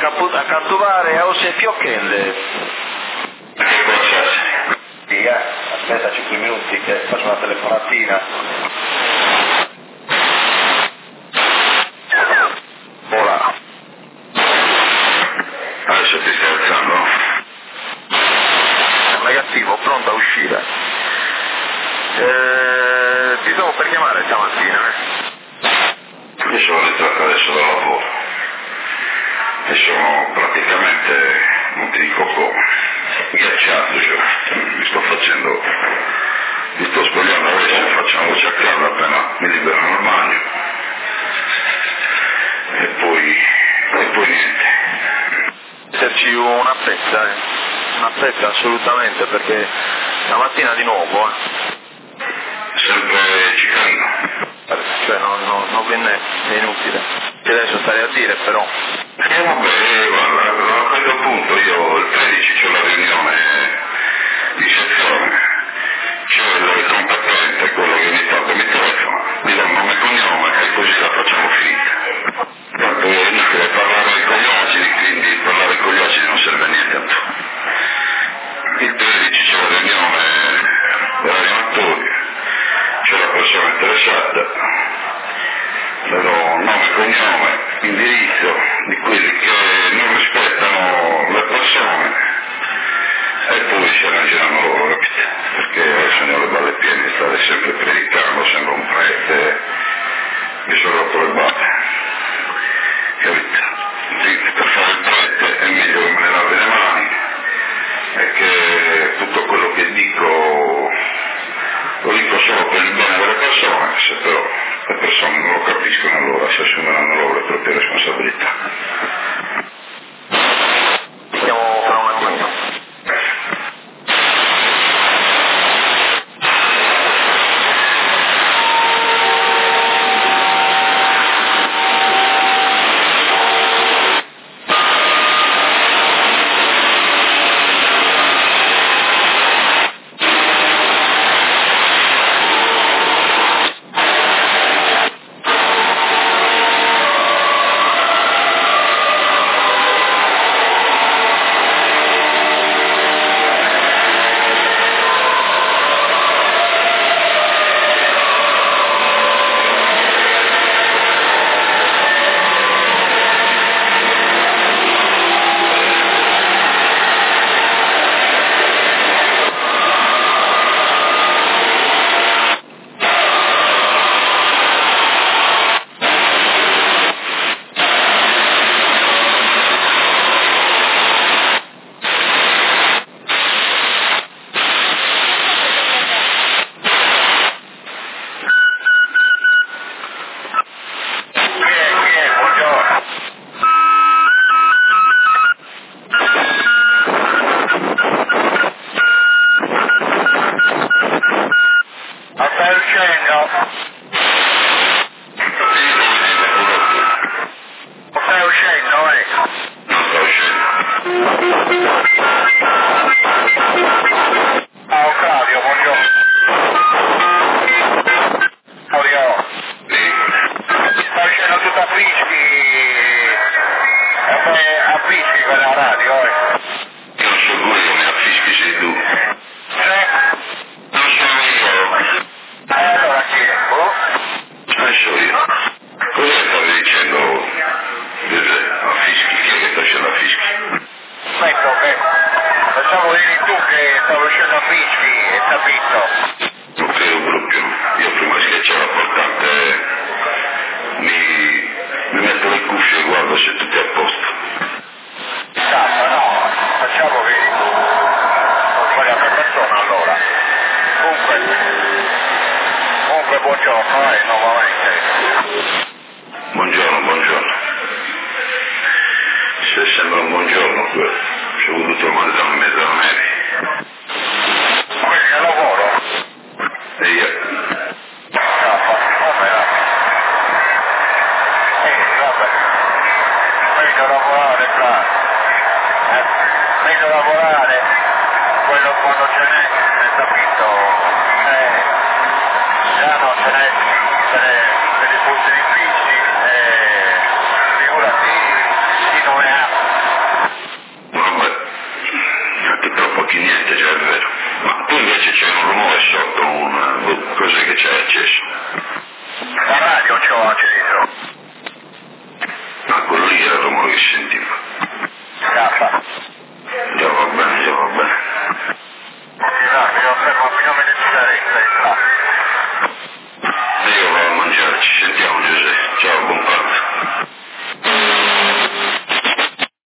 a Cantovare o se fioccende. Che cosa? Sì, aspetta 5 minuti che faccio una telefonatina. Ora. Adesso ti stai alzando? Negativo, pronto a uscire. Ti stavo per chiamare stamattina, Io sono ritornato adesso dal lavoro e sono praticamente, non ti dico come, ghiacciato, cioè mi sto spogliando adesso, faccio una voce a casa appena mi liberano il bagno e poi niente. Esserci una fetta assolutamente, perché stamattina di nuovo, Sempre ciclino. cioè non viene, è inutile. Che adesso stare a dire però. Vabbè, guarda, a questo punto io il 13 c'ho la riunione di sezione, c'è il competente, quello che ogni tanto mi telefona, mi dà un nome e cognome e così la facciamo finita. Tanto è inutile parlare con gli occhi, quindi parlare con gli occhi non serve a niente. Il 13 c'è la riunione della riunione, c'è la persona interessata, darò nome e cognome, indirizzo di quelli che non rispettano le persone e poi si arrangeranno loro, capite? Perché adesso ne ho le balle piene di stare sempre predicando, sembra un prete, mi sono rotto le balle, capite? Quindi per fare il prete è meglio che me ne lavi le mani e che tutto quello che dico lo dico solo per il bene delle persone, se però le persone non lo capiscono allora si assumeranno loro le proprie responsabilità. Siamo fra un attimino. Per i punti difficili, figurati chi non ne ha. c'è un rumore sotto, cos'è che c'è acceso? La radio c'ho accesa. Ma quello lì era il rumore che sentivo.